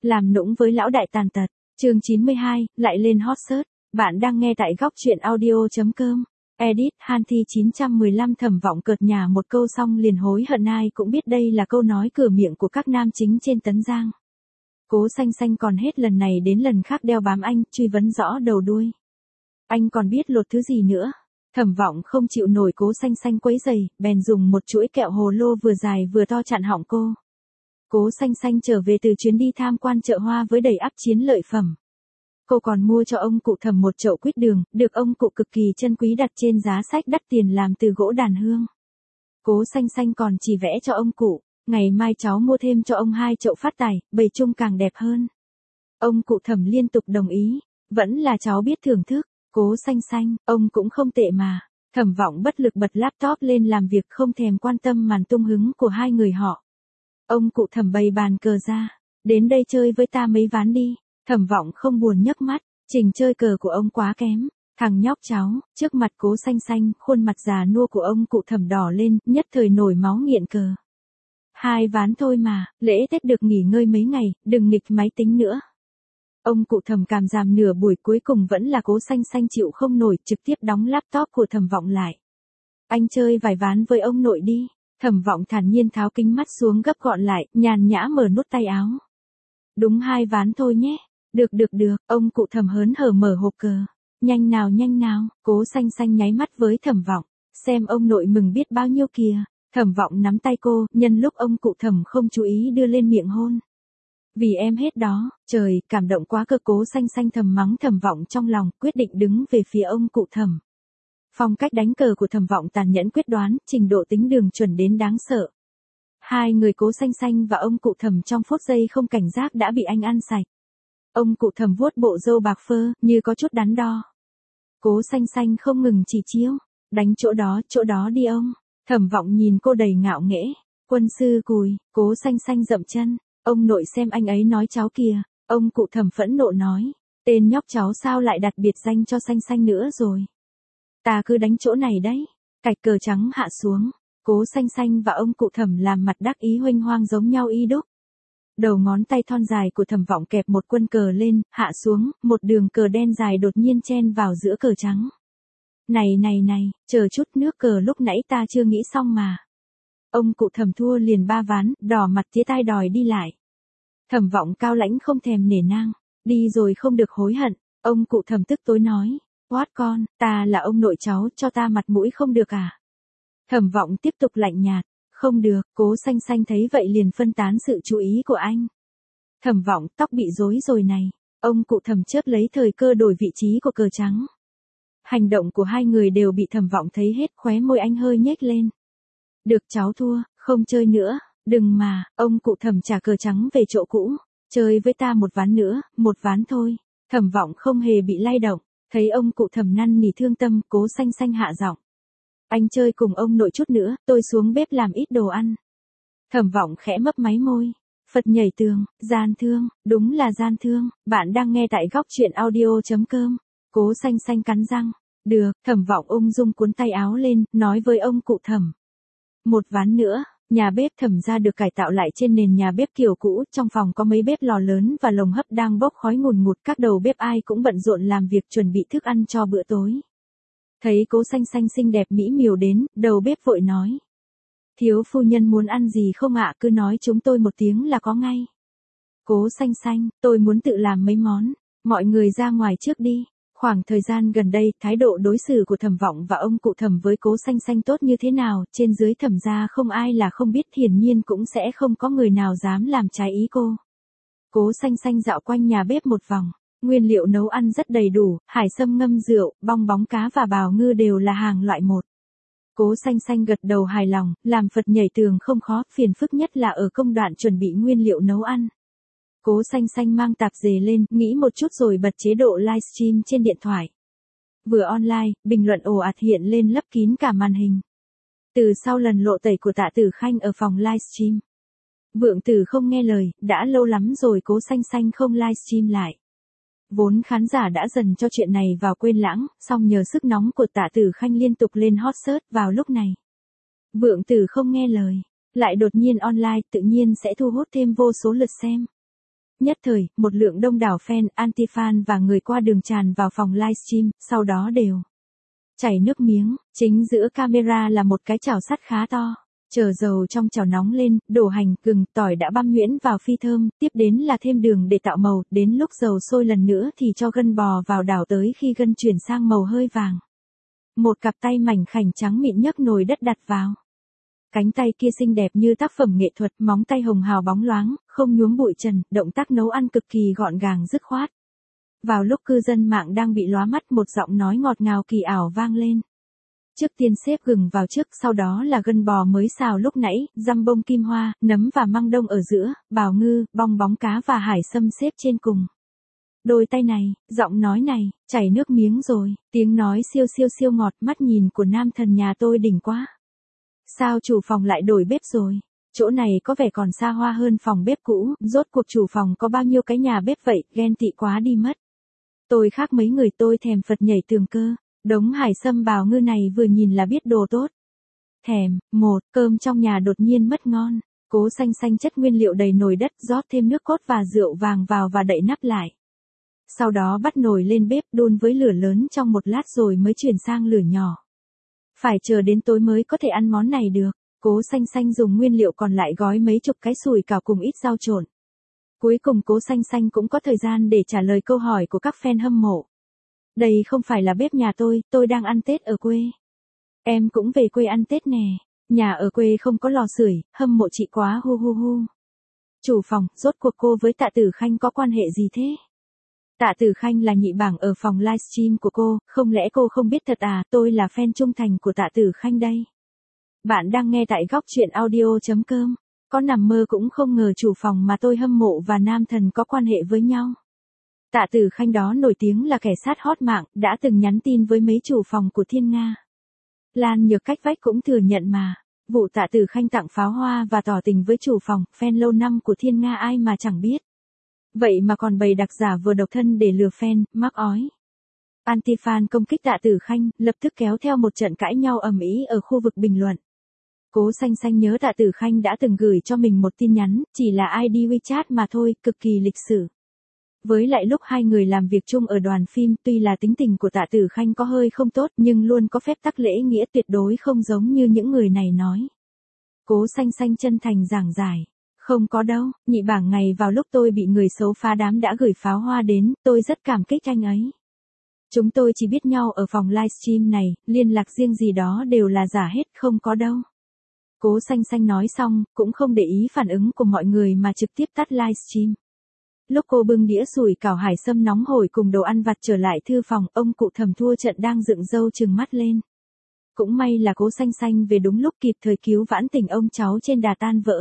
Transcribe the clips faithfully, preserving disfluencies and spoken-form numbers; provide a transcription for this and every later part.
Làm nũng với lão đại tàn tật. Chương chín mươi hai, lại lên hot search. Bạn đang nghe tại góc truyện audio.com. Edit Hanthi chín trăm mười lăm Thẩm Vọng cợt nhả một câu xong liền hối hận, ai cũng biết đây là câu nói cửa miệng của các nam chính trên Tấn Giang. Cố Xanh Xanh còn hết lần này đến lần khác đeo bám anh, truy vấn rõ đầu đuôi. Anh còn biết lột thứ gì nữa? Thẩm Vọng không chịu nổi Cố Xanh Xanh quấy rầy, bèn dùng một chuỗi kẹo hồ lô vừa dài vừa to chặn họng cô. Cố Xanh Xanh trở về từ chuyến đi tham quan chợ hoa với đầy ắp chiến lợi phẩm. Cô còn mua cho ông cụ Thẩm một chậu quýt đường, được ông cụ cực kỳ trân quý đặt trên giá sách đắt tiền làm từ gỗ đàn hương. Cố Xanh Xanh còn chỉ vẽ cho ông cụ, ngày mai cháu mua thêm cho ông hai chậu phát tài, bày chung càng đẹp hơn. Ông cụ Thẩm liên tục đồng ý, vẫn là cháu biết thưởng thức. Cố Xanh Xanh, ông cũng không tệ mà. Thẩm Vọng bất lực bật laptop lên làm việc, không thèm quan tâm màn tung hứng của hai người họ. Ông cụ Thẩm bày bàn cờ ra, đến đây chơi với ta mấy ván đi. Thẩm Vọng không buồn nhấc mắt, trình chơi cờ của ông quá kém. Thằng nhóc cháu, trước mặt Cố Xanh Xanh, khuôn mặt già nua của ông cụ Thẩm đỏ lên, nhất thời nổi máu nghiện cờ. Hai ván thôi mà, lễ Tết được nghỉ ngơi mấy ngày, đừng nghịch máy tính nữa. Ông cụ Thẩm càm ràm nửa buổi, cuối cùng vẫn là Cố Xanh Xanh chịu không nổi, trực tiếp đóng laptop của Thẩm Vọng lại. Anh chơi vài ván với ông nội đi. Thẩm Vọng thản nhiên tháo kính mắt xuống gấp gọn lại, nhàn nhã mở nút tay áo. Đúng hai ván thôi nhé. Được được được, ông cụ Thẩm hớn hở mở hộp cờ. Nhanh nào nhanh nào, Cố Xanh Xanh nháy mắt với Thẩm Vọng. Xem ông nội mừng biết bao nhiêu kìa. Thẩm Vọng nắm tay cô, nhân lúc ông cụ Thẩm không chú ý đưa lên miệng hôn. Vì em hết đó, trời, cảm động quá cơ. Cố Xanh Xanh thầm mắng Thẩm Vọng trong lòng, quyết định đứng về phía ông cụ Thẩm. Phong cách đánh cờ của Thẩm Vọng tàn nhẫn quyết đoán, trình độ tính đường chuẩn đến đáng sợ. Hai người Cố Xanh Xanh và ông cụ Thẩm trong phút giây không cảnh giác đã bị anh ăn sạch. Ông cụ Thẩm vuốt bộ râu bạc phơ, như có chút đắn đo. Cố Xanh Xanh không ngừng chỉ chiếu, đánh chỗ đó, chỗ đó đi ông. Thẩm Vọng nhìn cô đầy ngạo nghễ. Quân sư cùi. Cố Xanh Xanh dậm chân. Ông nội xem anh ấy nói cháu kìa. Ông cụ Thẩm phẫn nộ nói. Tên nhóc cháu sao lại đặt biệt danh cho Xanh Xanh nữa rồi. Ta cứ đánh chỗ này đấy. Cạch cờ trắng hạ xuống. Cố Xanh Xanh và ông cụ Thẩm làm mặt đắc ý huênh hoang giống nhau y đúc. Đầu ngón tay thon dài của Thẩm Vọng kẹp một quân cờ lên, hạ xuống, một đường cờ đen dài đột nhiên chen vào giữa cờ trắng. Này này này, chờ chút, nước cờ lúc nãy ta chưa nghĩ xong mà. Ông cụ Thẩm thua liền ba ván, đỏ mặt tía tai đòi đi lại. Thẩm Vọng cao lãnh không thèm nể nang, đi rồi không được hối hận. Ông cụ Thẩm tức tối nói, quát con, ta là ông nội cháu, cho ta mặt mũi không được à? Thẩm Vọng tiếp tục lạnh nhạt, không được. Cố Xanh Xanh thấy vậy liền phân tán sự chú ý của anh. Thẩm Vọng, tóc bị rối rồi này. Ông cụ Thẩm chớp lấy thời cơ đổi vị trí của cờ trắng. Hành động của hai người đều bị Thẩm Vọng thấy hết, khóe môi anh hơi nhếch lên. Được, cháu thua, không chơi nữa. Đừng mà, ông cụ Thẩm trả cờ trắng về chỗ cũ. Chơi với ta một ván nữa, một ván thôi. Thẩm Vọng không hề bị lay động. Thấy ông cụ Thẩm năn nỉ thương tâm, Cố Xanh Xanh hạ giọng. Anh chơi cùng ông nội chút nữa, tôi xuống bếp làm ít đồ ăn. Thẩm Vọng khẽ mấp máy môi. Phật nhảy tường, gian thương, đúng là gian thương. Bạn đang nghe tại góc truyện audio.com. Cố Xanh Xanh cắn răng. Được. Thẩm Vọng ung dung cuốn tay áo lên, nói với ông cụ Thẩm. Một ván nữa. Nhà bếp Thẩm gia được cải tạo lại trên nền nhà bếp kiểu cũ, trong phòng có mấy bếp lò lớn và lồng hấp đang bốc khói ngùn ngụt, các đầu bếp ai cũng bận rộn làm việc chuẩn bị thức ăn cho bữa tối. Thấy Cố Xanh Xanh xinh đẹp mỹ miều đến, đầu bếp vội nói. Thiếu phu nhân muốn ăn gì không ạ, cứ nói chúng tôi một tiếng là có ngay. Cố Xanh Xanh, tôi muốn tự làm mấy món, mọi người ra ngoài trước đi. Khoảng thời gian gần đây, thái độ đối xử của Thẩm Vọng và ông cụ Thẩm với Cố Xanh Xanh tốt như thế nào, trên dưới Thẩm gia không ai là không biết, hiển nhiên cũng sẽ không có người nào dám làm trái ý cô. Cố Xanh Xanh dạo quanh nhà bếp một vòng, nguyên liệu nấu ăn rất đầy đủ, hải sâm ngâm rượu, bong bóng cá và bào ngư đều là hàng loại một. Cố Xanh Xanh gật đầu hài lòng, làm Phật nhảy tường không khó, phiền phức nhất là ở công đoạn chuẩn bị nguyên liệu nấu ăn. Cố Xanh Xanh mang tạp dề lên, nghĩ một chút rồi bật chế độ livestream trên điện thoại. Vừa online, bình luận ồ ạt hiện lên lấp kín cả màn hình. Từ sau lần lộ tẩy của Tạ Tử Khanh ở phòng livestream, Vượng Tử không nghe lời, đã lâu lắm rồi Cố Xanh Xanh không livestream lại. Vốn khán giả đã dần cho chuyện này vào quên lãng, song nhờ sức nóng của Tạ Tử Khanh liên tục lên hot search vào lúc này. Vượng Tử không nghe lời, lại đột nhiên online, tự nhiên sẽ thu hút thêm vô số lượt xem. Nhất thời, một lượng đông đảo fan, anti-fan và người qua đường tràn vào phòng livestream, sau đó đều chảy nước miếng. Chính giữa camera là một cái chảo sắt khá to. Chờ dầu trong chảo nóng lên, đổ hành, gừng, tỏi đã băm nhuyễn vào phi thơm, tiếp đến là thêm đường để tạo màu, đến lúc dầu sôi lần nữa thì cho gân bò vào đảo tới khi gân chuyển sang màu hơi vàng. Một cặp tay mảnh khảnh trắng mịn nhấc nồi đất đặt vào. Cánh tay kia xinh đẹp như tác phẩm nghệ thuật, móng tay hồng hào bóng loáng, không nhuốm bụi trần, động tác nấu ăn cực kỳ gọn gàng dứt khoát. Vào lúc cư dân mạng đang bị lóa mắt, một giọng nói ngọt ngào kỳ ảo vang lên. Trước tiên xếp gừng vào trước, sau đó là gân bò mới xào lúc nãy, dăm bông kim hoa, nấm và măng đông ở giữa, bào ngư, bong bóng cá và hải sâm xếp trên cùng. Đôi tay này, giọng nói này, chảy nước miếng rồi, tiếng nói siêu siêu siêu ngọt, mắt nhìn của nam thần nhà tôi đỉnh quá. Sao chủ phòng lại đổi bếp rồi? Chỗ này có vẻ còn xa hoa hơn phòng bếp cũ, rốt cuộc chủ phòng có bao nhiêu cái nhà bếp vậy, ghen tị quá đi mất. Tôi khác mấy người, tôi thèm Phật nhảy tường cơ. Đống hải sâm bào ngư này vừa nhìn là biết đồ tốt. Thèm, một, cơm trong nhà đột nhiên mất ngon. Cố xanh xanh chất nguyên liệu đầy nồi đất, rót thêm nước cốt và rượu vàng vào và đậy nắp lại. Sau đó bắt nồi lên bếp đun với lửa lớn trong một lát rồi mới chuyển sang lửa nhỏ. Phải chờ đến tối mới có thể ăn món này được. Cố xanh xanh dùng nguyên liệu còn lại gói mấy chục cái sủi cảo cùng ít rau trộn. Cuối cùng Cố xanh xanh cũng có thời gian để trả lời câu hỏi của các fan hâm mộ. Đây không phải là bếp nhà tôi, tôi đang ăn Tết ở quê. Em cũng về quê ăn Tết nè. Nhà ở quê không có lò sưởi, hâm mộ chị quá hu hu hu. Chủ phòng, rốt cuộc cô với Tạ Tử Khanh có quan hệ gì thế? Tạ Tử Khanh là nhị bảng ở phòng livestream của cô, không lẽ cô không biết thật à? Tôi là fan trung thành của Tạ Tử Khanh đây. Bạn đang nghe tại góc truyện audio.com. Có nằm mơ cũng không ngờ chủ phòng mà tôi hâm mộ và nam thần có quan hệ với nhau. Tạ Tử Khanh đó nổi tiếng là kẻ sát hot mạng, đã từng nhắn tin với mấy chủ phòng của Thiên Nga. Lan Nhược cách vách cũng thừa nhận mà. Vụ Tạ Tử Khanh tặng pháo hoa và tỏ tình với chủ phòng, fan lâu năm của Thiên Nga ai mà chẳng biết. Vậy mà còn bày đặc giả vừa độc thân để lừa fan, mắc ói. Anti-fan công kích Tạ Tử Khanh, lập tức kéo theo một trận cãi nhau ầm ĩ ở khu vực bình luận. Cố xanh xanh nhớ Tạ Tử Khanh đã từng gửi cho mình một tin nhắn, chỉ là i đê WeChat mà thôi, cực kỳ lịch sử. Với lại lúc hai người làm việc chung ở đoàn phim, tuy là tính tình của Tạ Tử Khanh có hơi không tốt nhưng luôn có phép tắc lễ nghĩa, tuyệt đối không giống như những người này nói. Cố xanh xanh chân thành giảng giải. Không có đâu, nhị bảng ngày vào lúc tôi bị người xấu phá đám đã gửi pháo hoa đến, tôi rất cảm kích anh ấy. Chúng tôi chỉ biết nhau ở phòng livestream này, liên lạc riêng gì đó đều là giả hết, không có đâu. Cố xanh xanh nói xong, cũng không để ý phản ứng của mọi người mà trực tiếp tắt livestream. Lúc cô bưng đĩa sủi cảo hải sâm nóng hổi cùng đồ ăn vặt trở lại thư phòng, ông cụ Thẩm thua trận đang dựng râu trừng mắt lên. Cũng may là Cố xanh xanh về đúng lúc kịp thời cứu vãn tình ông cháu trên đà tan vỡ.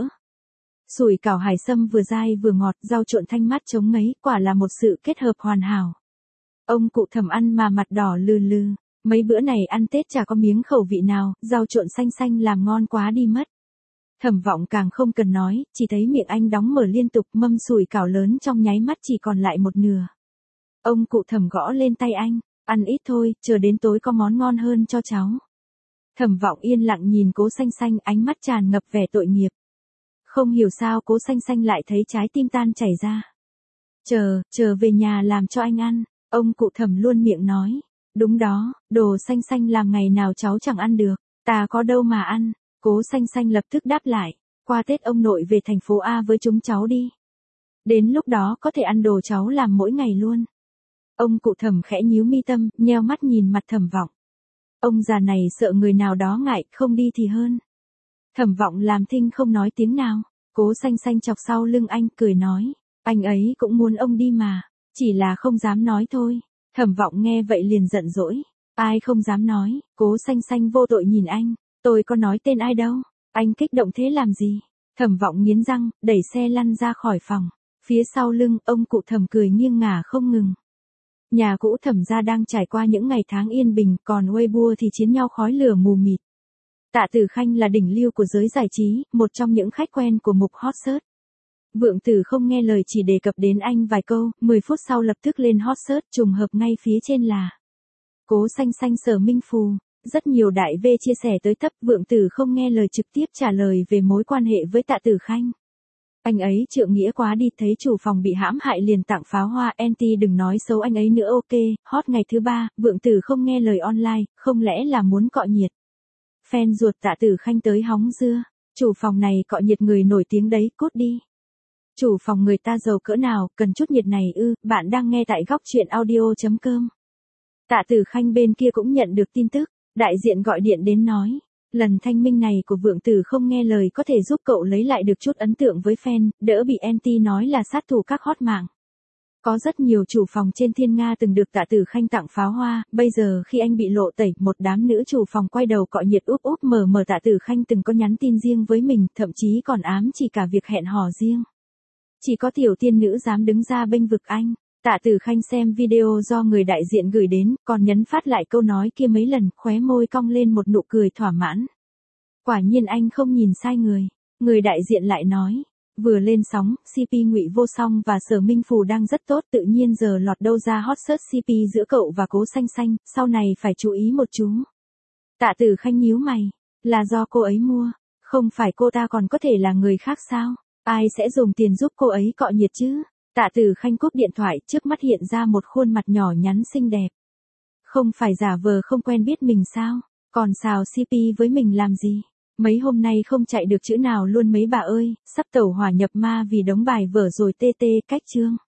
Sủi cảo hải sâm vừa dai vừa ngọt, rau trộn thanh mát chống ngấy, quả là một sự kết hợp hoàn hảo. Ông cụ Thẩm ăn mà mặt đỏ lừ lừ, mấy bữa này ăn Tết chả có miếng khẩu vị nào, rau trộn xanh xanh làm ngon quá đi mất. Thẩm Vọng càng không cần nói, chỉ thấy miệng anh đóng mở liên tục, mâm sủi cảo lớn trong nháy mắt chỉ còn lại một nửa. Ông cụ Thẩm gõ lên tay anh, ăn ít thôi, chờ đến tối có món ngon hơn cho cháu. Thẩm Vọng yên lặng nhìn Cố xanh xanh, ánh mắt tràn ngập vẻ tội nghiệp. Không hiểu sao Cố xanh xanh lại thấy trái tim tan chảy ra. Chờ, chờ về nhà làm cho anh ăn, ông cụ Thẩm luôn miệng nói. Đúng đó, đồ xanh xanh làm ngày nào cháu chẳng ăn được, ta có đâu mà ăn. Cố xanh xanh lập tức đáp lại, qua Tết ông nội về thành phố A với chúng cháu đi. Đến lúc đó có thể ăn đồ cháu làm mỗi ngày luôn. Ông cụ Thẩm khẽ nhíu mi tâm, nheo mắt nhìn mặt Thẩm Vọng. Ông già này sợ người nào đó ngại, không đi thì hơn. Thẩm Vọng làm thinh không nói tiếng nào, Cố xanh xanh chọc sau lưng anh, cười nói, anh ấy cũng muốn ông đi mà, chỉ là không dám nói thôi. Thẩm Vọng nghe vậy liền giận dỗi, ai không dám nói, Cố xanh xanh vô tội nhìn anh. Tôi có nói tên ai đâu, anh kích động thế làm gì? Thẩm Vọng nghiến răng, đẩy xe lăn ra khỏi phòng. Phía sau lưng, ông cụ Thẩm cười nghiêng ngả không ngừng. Nhà cũ Thẩm gia đang trải qua những ngày tháng yên bình, còn Weibo thì chiến nhau khói lửa mù mịt. Tạ Tử Khanh là đỉnh lưu của giới giải trí, một trong những khách quen của mục hot search. Vượng Tử không nghe lời chỉ đề cập đến anh vài câu, mười phút sau lập tức lên hot search, trùng hợp ngay phía trên là Cố xanh xanh Sở Minh Phù. Rất nhiều đại V chia sẻ tới tấp, Vượng Tử không nghe lời trực tiếp trả lời về mối quan hệ với Tạ Tử Khanh. Anh ấy trượng nghĩa quá đi, thấy chủ phòng bị hãm hại liền tặng pháo hoa, anti đừng nói xấu anh ấy nữa ok, hot ngày thứ ba, Vượng Tử không nghe lời online, không lẽ là muốn cọ nhiệt. Fan ruột Tạ Tử Khanh tới hóng dưa, chủ phòng này cọ nhiệt người nổi tiếng đấy, cút đi. Chủ phòng người ta giàu cỡ nào, cần chút nhiệt này ư, bạn đang nghe tại góc chuyện audio.com. Tạ Tử Khanh bên kia cũng nhận được tin tức, đại diện gọi điện đến nói. Lần thanh minh này của Vượng Tử không nghe lời có thể giúp cậu lấy lại được chút ấn tượng với fan, đỡ bị anti nói là sát thủ các hot mạng. Có rất nhiều chủ phòng trên Thiên Nga từng được Tạ Tử Khanh tặng pháo hoa, bây giờ khi anh bị lộ tẩy, một đám nữ chủ phòng quay đầu cọ nhiệt úp úp mờ mờ. Tạ Tử Khanh từng có nhắn tin riêng với mình, thậm chí còn ám chỉ cả việc hẹn hò riêng. Chỉ có tiểu tiên nữ dám đứng ra bênh vực anh. Tạ Tử Khanh xem video do người đại diện gửi đến, còn nhấn phát lại câu nói kia mấy lần, khóe môi cong lên một nụ cười thỏa mãn. Quả nhiên anh không nhìn sai người. Người đại diện lại nói, vừa lên sóng, xê pê Ngụy Vô Song và Sở Minh Phù đang rất tốt, tự nhiên giờ lọt đâu ra hot search xê pê giữa cậu và Cố Xanh Xanh, sau này phải chú ý một chú. Tạ Tử Khanh nhíu mày, là do cô ấy mua, không phải cô ta còn có thể là người khác sao? Ai sẽ dùng tiền giúp cô ấy cọ nhiệt chứ? Tạ Tử Khanh cúp điện thoại, trước mắt hiện ra một khuôn mặt nhỏ nhắn xinh đẹp. Không phải giả vờ không quen biết mình sao? Còn xào xê pê với mình làm gì? Mấy hôm nay không chạy được chữ nào luôn mấy bà ơi, sắp tẩu hỏa nhập ma vì đống bài vở rồi tê tê cách chương.